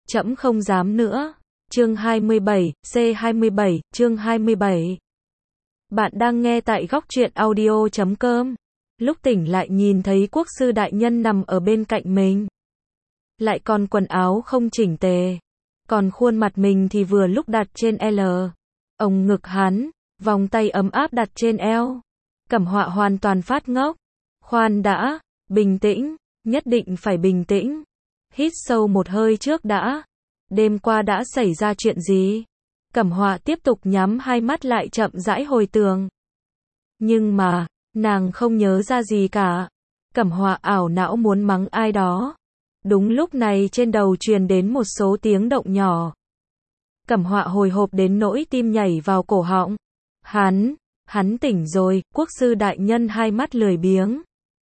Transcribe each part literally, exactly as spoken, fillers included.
Trẫm không dám nữa. Chương hai mươi bảy, C hai mươi bảy, chương hai mươi bảy. Bạn đang nghe tại góc truyện audio chấm com. Lúc tỉnh lại nhìn thấy quốc sư đại nhân nằm ở bên cạnh mình. Lại còn quần áo không chỉnh tề. Còn khuôn mặt mình thì vừa lúc đặt trên L. Ông ngực hắn, vòng tay ấm áp đặt trên eo. Cẩm Họa hoàn toàn phát ngốc. Khoan đã, bình tĩnh, nhất định phải bình tĩnh. Hít sâu một hơi trước đã. Đêm qua đã xảy ra chuyện gì? Cẩm Họa tiếp tục nhắm hai mắt lại chậm rãi hồi tưởng. Nhưng mà, nàng không nhớ ra gì cả. Cẩm Họa ảo não muốn mắng ai đó. Đúng lúc này trên đầu truyền đến một số tiếng động nhỏ. Cẩm Họa hồi hộp đến nỗi tim nhảy vào cổ họng. Hắn, hắn tỉnh rồi, quốc sư đại nhân hai mắt lười biếng.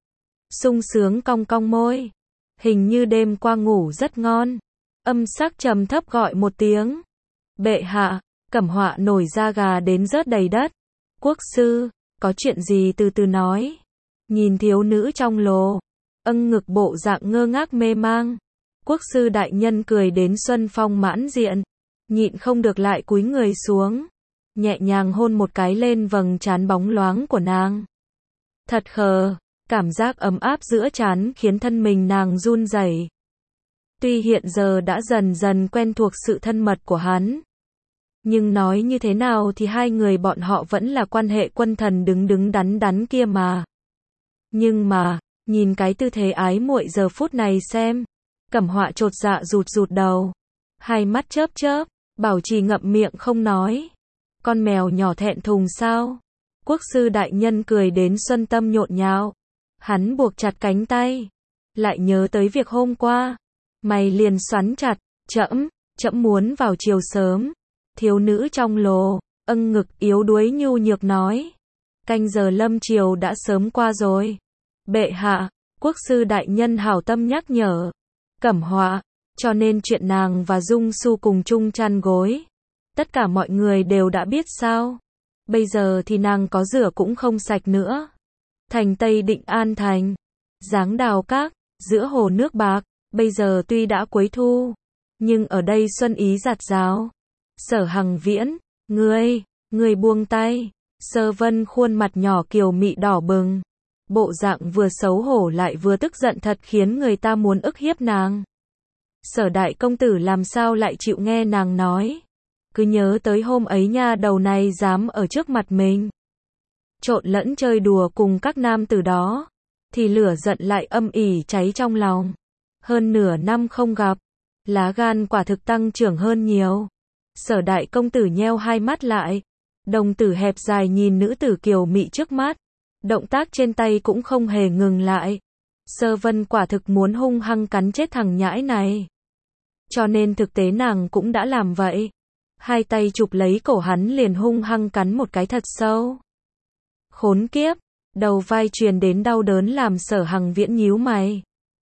Sung sướng cong cong môi. Hình như đêm qua ngủ rất ngon. Âm sắc trầm thấp gọi một tiếng. Bệ hạ, Cẩm Họa nổi da gà đến rớt đầy đất. Quốc sư, có chuyện gì từ từ nói. Nhìn thiếu nữ trong lồ, âng ngực bộ dạng ngơ ngác mê mang. Quốc sư đại nhân cười đến xuân phong mãn diện. Nhịn không được lại cúi người xuống. Nhẹ nhàng hôn một cái lên vầng trán bóng loáng của nàng. Thật khờ, cảm giác ấm áp giữa trán khiến thân mình nàng run rẩy. Tuy hiện giờ đã dần dần quen thuộc sự thân mật của hắn. Nhưng nói như thế nào thì hai người bọn họ vẫn là quan hệ quân thần đứng đứng đắn đắn kia mà. Nhưng mà, nhìn cái tư thế ái muội giờ phút này xem. Cẩm Họa chột dạ rụt rụt đầu. Hai mắt chớp chớp, bảo trì ngậm miệng không nói. Con mèo nhỏ thẹn thùng sao? Quốc sư đại nhân cười đến xuân tâm nhộn nhạo. Hắn buộc chặt cánh tay. Lại nhớ tới việc hôm qua. Mày liền xoắn chặt. Trẫm, trẫm muốn vào chiều sớm. Thiếu nữ trong lồ, âng ngực yếu đuối nhu nhược nói. Canh giờ lâm chiều đã sớm qua rồi. Bệ hạ, quốc sư đại nhân hảo tâm nhắc nhở. Cẩm Họa, cho nên chuyện nàng và Dung Su cùng chung chăn gối. Tất cả mọi người đều đã biết sao. Bây giờ thì nàng có rửa cũng không sạch nữa. Thành Tây Định An Thành. Giáng Đào Các, giữa hồ nước bạc. Bây giờ tuy đã cuối thu. Nhưng ở đây xuân ý rạt rào. Sở Hằng Viễn, ngươi, ngươi buông tay. Sơ Vân khuôn mặt nhỏ kiều mị đỏ bừng. Bộ dạng vừa xấu hổ lại vừa tức giận thật khiến người ta muốn ức hiếp nàng. Sở đại công tử làm sao lại chịu nghe nàng nói. Cứ nhớ tới hôm ấy nha đầu này dám ở trước mặt mình. Trộn lẫn chơi đùa cùng các nam tử đó. Thì lửa giận lại âm ỉ cháy trong lòng. Hơn nửa năm không gặp. Lá gan quả thực tăng trưởng hơn nhiều. Sở đại công tử nheo hai mắt lại. Đồng tử hẹp dài nhìn nữ tử kiều mị trước mắt. Động tác trên tay cũng không hề ngừng lại. Sơ Vân quả thực muốn hung hăng cắn chết thằng nhãi này. Cho nên thực tế nàng cũng đã làm vậy. Hai tay chụp lấy cổ hắn liền hung hăng cắn một cái thật sâu. Khốn kiếp, đầu vai truyền đến đau đớn làm Sở Hằng Viễn nhíu mày.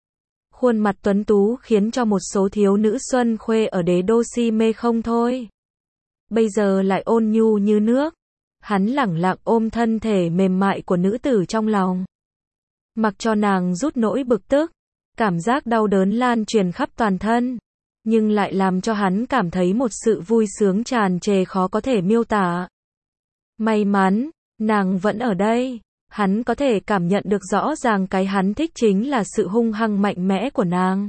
Khuôn mặt tuấn tú khiến cho một số thiếu nữ xuân khuê ở đế đô si mê không thôi. Bây giờ lại ôn nhu như nước. Hắn lẳng lặng ôm thân thể mềm mại của nữ tử trong lòng. Mặc cho nàng rút nỗi bực tức. Cảm giác đau đớn lan truyền khắp toàn thân. Nhưng lại làm cho hắn cảm thấy một sự vui sướng tràn trề khó có thể miêu tả. May mắn, nàng vẫn ở đây. Hắn có thể cảm nhận được rõ ràng cái hắn thích chính là sự hung hăng mạnh mẽ của nàng.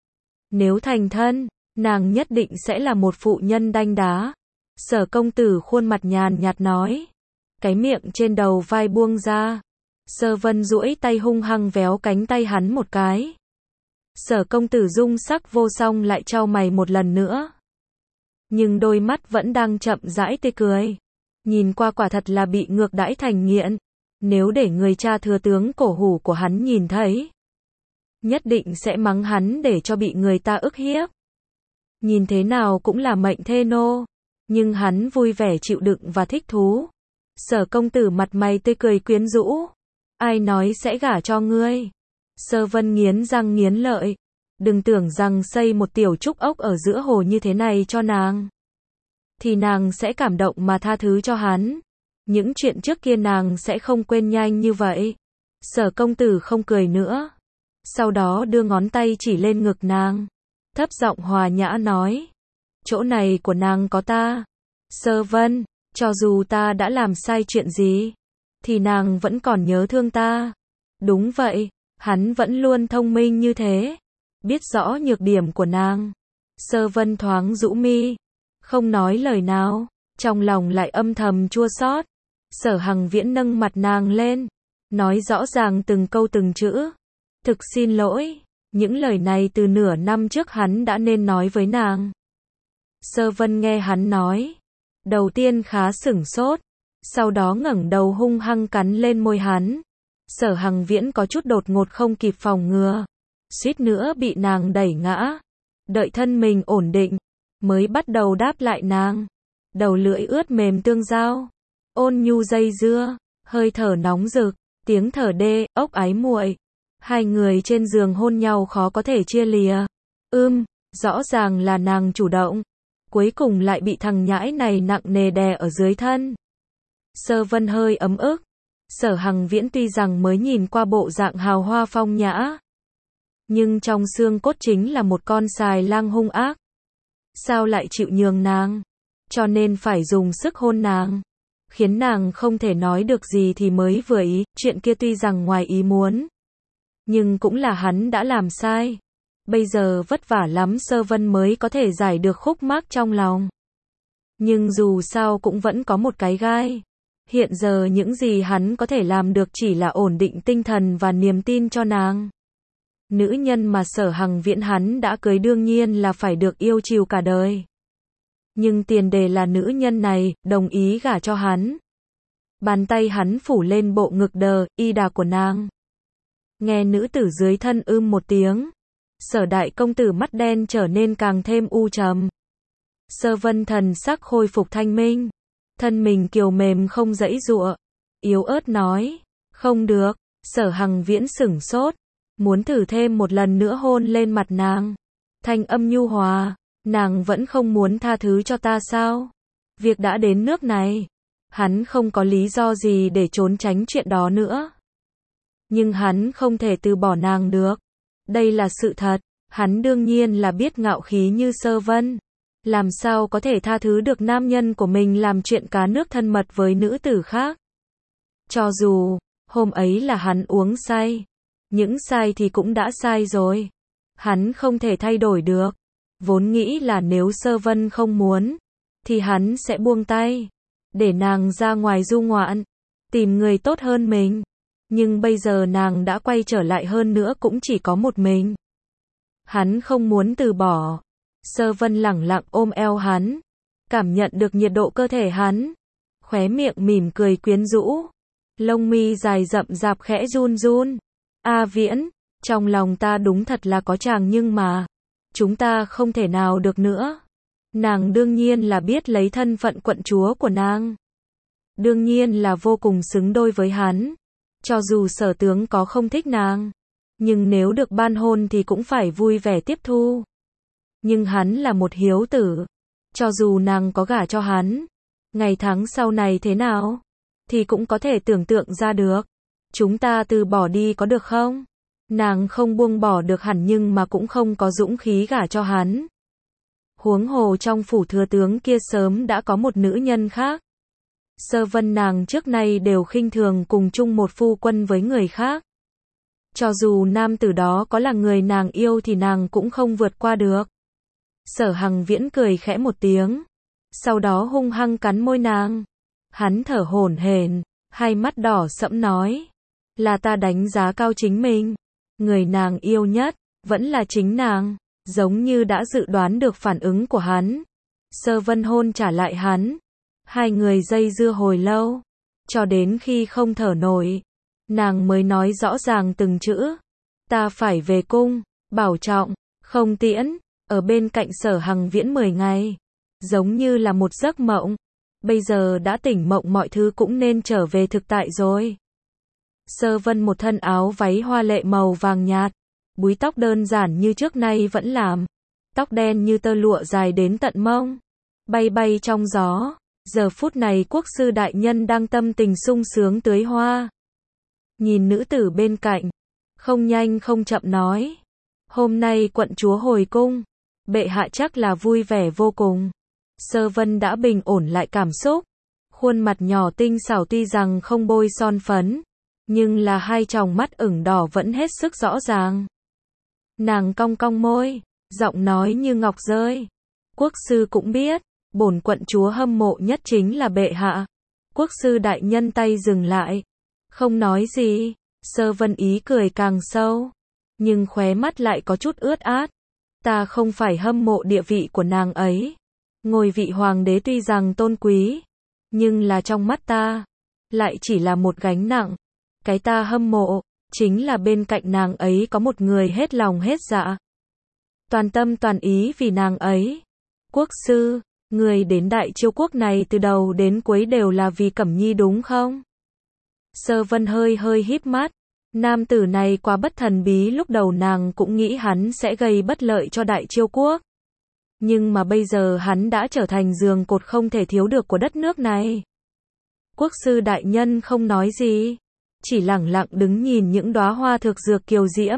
Nếu thành thân, nàng nhất định sẽ là một phụ nhân đanh đá. Sở công tử khuôn mặt nhàn nhạt nói. Cái miệng trên đầu vai buông ra. Sơ Vân duỗi tay hung hăng véo cánh tay hắn một cái. Sở công tử dung sắc vô song lại chau mày một lần nữa. Nhưng đôi mắt vẫn đang chậm rãi tê cười. Nhìn qua quả thật là bị ngược đãi thành nghiện. Nếu để người cha thừa tướng cổ hủ của hắn nhìn thấy. Nhất định sẽ mắng hắn để cho bị người ta ức hiếp. Nhìn thế nào cũng là mệnh thê nô. Nhưng hắn vui vẻ chịu đựng và thích thú. Sở công tử mặt mày tươi cười quyến rũ. Ai nói sẽ gả cho ngươi. Sơ Vân nghiến răng nghiến lợi. Đừng tưởng rằng xây một tiểu trúc ốc ở giữa hồ như thế này cho nàng. Thì nàng sẽ cảm động mà tha thứ cho hắn. Những chuyện trước kia nàng sẽ không quên nhanh như vậy. Sở công tử không cười nữa. Sau đó đưa ngón tay chỉ lên ngực nàng. thấp giọng hòa nhã nói. Chỗ này của nàng có ta. Sơ Vân, cho dù ta đã làm sai chuyện gì, thì nàng vẫn còn nhớ thương ta. Đúng vậy, hắn vẫn luôn thông minh như thế, biết rõ nhược điểm của nàng. Sơ Vân thoáng rũ mi, không nói lời nào, trong lòng lại âm thầm chua xót. Sở Hằng Viễn nâng mặt nàng lên, nói rõ ràng từng câu từng chữ. Thực xin lỗi, những lời này từ nửa năm trước hắn đã nên nói với nàng. Sơ Vân nghe hắn nói, đầu tiên khá sửng sốt, sau đó ngẩng đầu hung hăng cắn lên môi hắn. Sở Hằng Viễn có chút đột ngột không kịp phòng ngừa, suýt nữa bị nàng đẩy ngã. Đợi thân mình ổn định, mới bắt đầu đáp lại nàng. Đầu lưỡi ướt mềm tương giao, ôn nhu dây dưa, hơi thở nóng rực, tiếng thở đê, ốc ái muội. Hai người trên giường hôn nhau khó có thể chia lìa. Ưm, rõ ràng là nàng chủ động, cuối cùng lại bị thằng nhãi này nặng nề đè ở dưới thân. Sơ Vân hơi ấm ức. Sở Hằng Viễn tuy rằng mới nhìn qua bộ dạng hào hoa phong nhã, nhưng trong xương cốt chính là một con xài lang hung ác. Sao lại chịu nhường nàng? Cho nên phải dùng sức hôn nàng, khiến nàng không thể nói được gì thì mới vừa ý. Chuyện kia tuy rằng ngoài ý muốn, nhưng cũng là hắn đã làm sai. Bây giờ vất vả lắm Sơ Vân mới có thể giải được khúc mắc trong lòng. Nhưng dù sao cũng vẫn có một cái gai. Hiện giờ những gì hắn có thể làm được chỉ là ổn định tinh thần và niềm tin cho nàng. Nữ nhân mà Sở Hằng Viễn hắn đã cưới đương nhiên là phải được yêu chiều cả đời. Nhưng tiền đề là nữ nhân này đồng ý gả cho hắn. Bàn tay hắn phủ lên bộ ngực đờ, y đà của nàng. Nghe nữ tử dưới thân ưm một tiếng. Sở đại công tử mắt đen trở nên càng thêm u trầm. Sơ Vân thần sắc khôi phục thanh minh. Thân mình kiều mềm không giãy giụa. Yếu ớt nói. Không được. Sở Hằng Viễn sửng sốt. Muốn thử thêm một lần nữa hôn lên mặt nàng. Thanh âm nhu hòa. Nàng vẫn không muốn tha thứ cho ta sao? Việc đã đến nước này. Hắn không có lý do gì để trốn tránh chuyện đó nữa. Nhưng hắn không thể từ bỏ nàng được. Đây là sự thật. Hắn đương nhiên là biết ngạo khí như Sơ Vân. Làm sao có thể tha thứ được nam nhân của mình làm chuyện cá nước thân mật với nữ tử khác. Cho dù, hôm ấy là hắn uống say. Những sai thì cũng đã sai rồi. Hắn không thể thay đổi được. Vốn nghĩ là nếu Sơ Vân không muốn, thì hắn sẽ buông tay. Để nàng ra ngoài du ngoạn. Tìm người tốt hơn mình. Nhưng bây giờ nàng đã quay trở lại hơn nữa cũng chỉ có một mình. Hắn không muốn từ bỏ. Sơ Vân lẳng lặng ôm eo hắn. Cảm nhận được nhiệt độ cơ thể hắn. Khóe miệng mỉm cười quyến rũ. Lông mi dài rậm rạp khẽ run run. A Viễn, trong lòng ta đúng thật là có chàng nhưng mà chúng ta không thể nào được nữa. Nàng đương nhiên là biết lấy thân phận quận chúa của nàng. Đương nhiên là vô cùng xứng đôi với hắn. Cho dù Sở tướng có không thích nàng, nhưng nếu được ban hôn thì cũng phải vui vẻ tiếp thu. Nhưng hắn là một hiếu tử. Cho dù nàng có gả cho hắn, ngày tháng sau này thế nào, thì cũng có thể tưởng tượng ra được. Chúng ta từ bỏ đi có được không? Nàng không buông bỏ được hẳn nhưng mà cũng không có dũng khí gả cho hắn. Huống hồ trong phủ thừa tướng kia sớm đã có một nữ nhân khác. Sơ Vân nàng trước nay đều khinh thường cùng chung một phu quân với người khác. Cho dù nam tử đó có là người nàng yêu thì nàng cũng không vượt qua được. Sở Hằng Viễn cười khẽ một tiếng. Sau đó hung hăng cắn môi nàng. Hắn thở hổn hển, hai mắt đỏ sẫm nói. Là ta đánh giá cao chính mình. Người nàng yêu nhất, vẫn là chính nàng. Giống như đã dự đoán được phản ứng của hắn. Sơ Vân hôn trả lại hắn. Hai người dây dưa hồi lâu. Cho đến khi không thở nổi. Nàng mới nói rõ ràng từng chữ. Ta phải về cung, bảo trọng, không tiễn. Ở bên cạnh Sở Hằng Viễn mười ngày. Giống như là một giấc mộng. Bây giờ đã tỉnh mộng mọi thứ cũng nên trở về thực tại rồi. Sơ Vân một thân áo váy hoa lệ màu vàng nhạt. Búi tóc đơn giản như trước nay vẫn làm. Tóc đen như tơ lụa dài đến tận mông. Bay bay trong gió. Giờ phút này quốc sư đại nhân đang tâm tình sung sướng tưới hoa. Nhìn nữ tử bên cạnh. Không nhanh không chậm nói. Hôm nay quận chúa hồi cung. bệ hạ chắc là vui vẻ vô cùng. Sơ Vân đã bình ổn lại cảm xúc. Khuôn mặt nhỏ tinh xảo tuy rằng không bôi son phấn, nhưng là hai tròng mắt ửng đỏ vẫn hết sức rõ ràng. Nàng cong cong môi, giọng nói như ngọc rơi. Quốc sư cũng biết, bổn quận chúa hâm mộ nhất chính là bệ hạ. Quốc sư đại nhân tay dừng lại, không nói gì. Sơ Vân ý cười càng sâu, nhưng khóe mắt lại có chút ướt át. Ta không phải hâm mộ địa vị của nàng ấy. Ngôi vị hoàng đế tuy rằng tôn quý, nhưng là trong mắt ta, lại chỉ là một gánh nặng. Cái ta hâm mộ, chính là bên cạnh nàng ấy có một người hết lòng hết dạ, toàn tâm toàn ý vì nàng ấy. Quốc sư, người đến Đại Chiêu quốc này từ đầu đến cuối đều là vì Cẩm Nhi đúng không? Sơ Vân hơi hơi híp mắt. Nam tử này quá bất thần bí, lúc đầu nàng cũng nghĩ hắn sẽ gây bất lợi cho Đại Chiêu quốc. Nhưng mà bây giờ hắn đã trở thành giường cột không thể thiếu được của đất nước này. Quốc sư đại nhân không nói gì, chỉ lẳng lặng đứng nhìn những đóa hoa thực dược kiều diễm.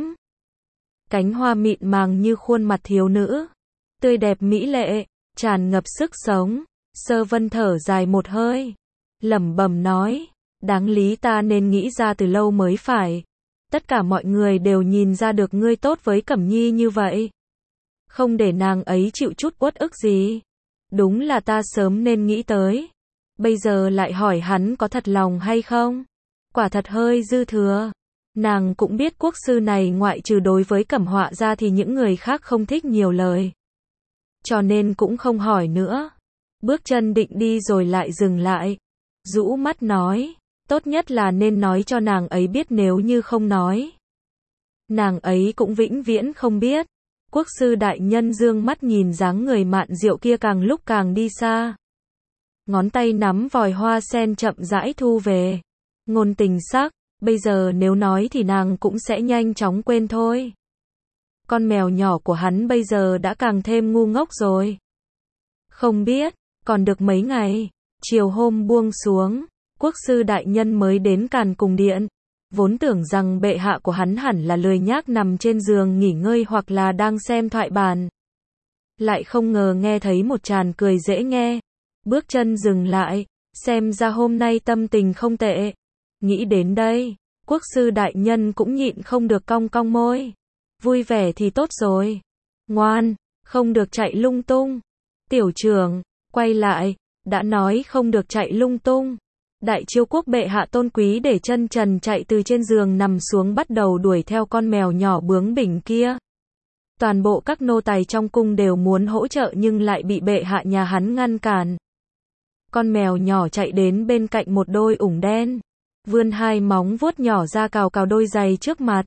Cánh hoa mịn màng như khuôn mặt thiếu nữ, tươi đẹp mỹ lệ, tràn ngập sức sống. Sơ Vân thở dài một hơi, lẩm bẩm nói, đáng lý ta nên nghĩ ra từ lâu mới phải. Tất cả mọi người đều nhìn ra được ngươi tốt với Cẩm Nhi như vậy, không để nàng ấy chịu chút uất ức gì. Đúng là ta sớm nên nghĩ tới. Bây giờ lại hỏi hắn có thật lòng hay không? Quả thật hơi dư thừa. Nàng cũng biết quốc sư này ngoại trừ đối với Cẩm Họa ra thì những người khác không thích nhiều lời, cho nên cũng không hỏi nữa. Bước chân định đi rồi lại dừng lại, rũ mắt nói, tốt nhất là nên nói cho nàng ấy biết, nếu như không nói, nàng ấy cũng vĩnh viễn không biết. Quốc sư đại nhân dương mắt nhìn dáng người mạn diệu kia càng lúc càng đi xa. Ngón tay nắm vòi hoa sen chậm rãi thu về. Ngôn tình sắc, bây giờ nếu nói thì nàng cũng sẽ nhanh chóng quên thôi. Con mèo nhỏ của hắn bây giờ đã càng thêm ngu ngốc rồi. Không biết, còn được mấy ngày, chiều hôm buông xuống, quốc sư đại nhân mới đến Càn Cùng Điện. Vốn tưởng rằng bệ hạ của hắn hẳn là lười nhác nằm trên giường nghỉ ngơi hoặc là đang xem thoại bản. Lại không ngờ nghe thấy một tràng cười dễ nghe. Bước chân dừng lại, xem ra hôm nay tâm tình không tệ. Nghĩ đến đây, quốc sư đại nhân cũng nhịn không được cong cong môi. Vui vẻ thì tốt rồi. Ngoan, không được chạy lung tung. Tiểu trưởng, quay lại, đã nói không được chạy lung tung. Đại Chiêu quốc bệ hạ tôn quý để chân trần chạy từ trên giường nằm xuống, bắt đầu đuổi theo con mèo nhỏ bướng bỉnh kia. Toàn bộ các nô tài trong cung đều muốn hỗ trợ nhưng lại bị bệ hạ nhà hắn ngăn cản. Con mèo nhỏ chạy đến bên cạnh một đôi ủng đen, vươn hai móng vuốt nhỏ ra cào cào đôi giày trước mặt.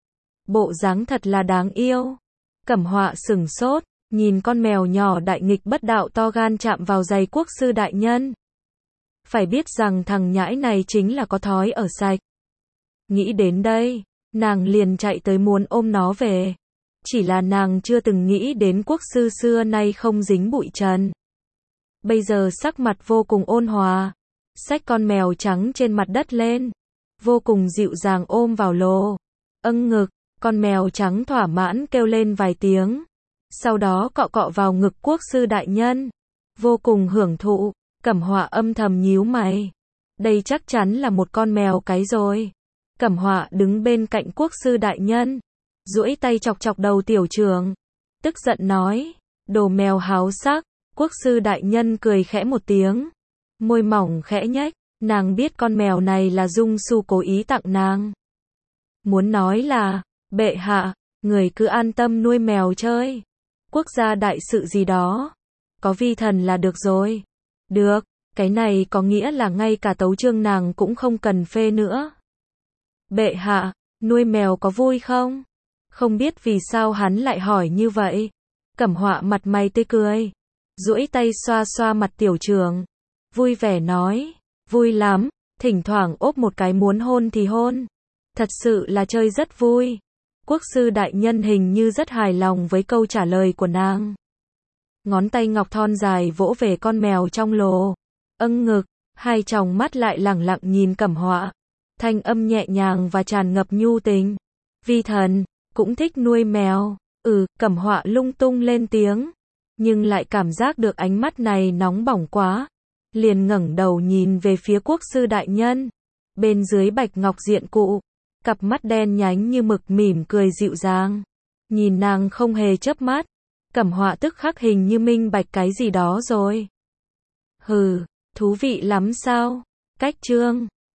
Bộ dáng thật là đáng yêu. Cẩm Họa sửng sốt, nhìn con mèo nhỏ đại nghịch bất đạo to gan chạm vào giày quốc sư đại nhân. Phải biết rằng thằng nhãi này chính là có thói ở sạch. Nghĩ đến đây, nàng liền chạy tới muốn ôm nó về. Chỉ là nàng chưa từng nghĩ đến quốc sư xưa nay không dính bụi trần. Bây giờ sắc mặt vô cùng ôn hòa, xách con mèo trắng trên mặt đất lên, vô cùng dịu dàng ôm vào lồ, âng ngực. Con mèo trắng thỏa mãn kêu lên vài tiếng, sau đó cọ cọ vào ngực quốc sư đại nhân, vô cùng hưởng thụ. Cẩm Họa âm thầm nhíu mày, đây chắc chắn là một con mèo cái rồi. Cẩm Họa đứng bên cạnh quốc sư đại nhân, duỗi tay chọc chọc đầu tiểu trưởng, tức giận nói, đồ mèo háo sắc. Quốc sư đại nhân cười khẽ một tiếng, môi mỏng khẽ nhếch, nàng biết con mèo này là Dung Su cố ý tặng nàng. Muốn nói là, bệ hạ, người cứ an tâm nuôi mèo chơi. Quốc gia đại sự gì đó, có vi thần là được rồi. Được, cái này có nghĩa là ngay cả tấu chương nàng cũng không cần phê nữa. Bệ hạ, nuôi mèo có vui không? Không biết vì sao hắn lại hỏi như vậy. Cẩm Họa mặt mày tươi cười, duỗi tay xoa xoa mặt tiểu trưởng, vui vẻ nói, vui lắm, thỉnh thoảng ốp một cái muốn hôn thì hôn. Thật sự là chơi rất vui. Quốc sư đại nhân hình như rất hài lòng với câu trả lời của nàng. Ngón tay ngọc thon dài vỗ về con mèo trong lồ, âng ngực, hai tròng mắt lại lẳng lặng nhìn Cẩm Họa. Thanh âm nhẹ nhàng và tràn ngập nhu tình. Vi thần cũng thích nuôi mèo. Ừ, Cẩm Họa lung tung lên tiếng, nhưng lại cảm giác được ánh mắt này nóng bỏng quá, liền ngẩng đầu nhìn về phía quốc sư đại nhân. Bên dưới bạch ngọc diện cụ, cặp mắt đen nhánh như mực mỉm cười dịu dàng. Nhìn nàng không hề chớp mắt, Cẩm Họa tức khắc hình như minh bạch cái gì đó rồi. Hừ, thú vị lắm sao? Cách chương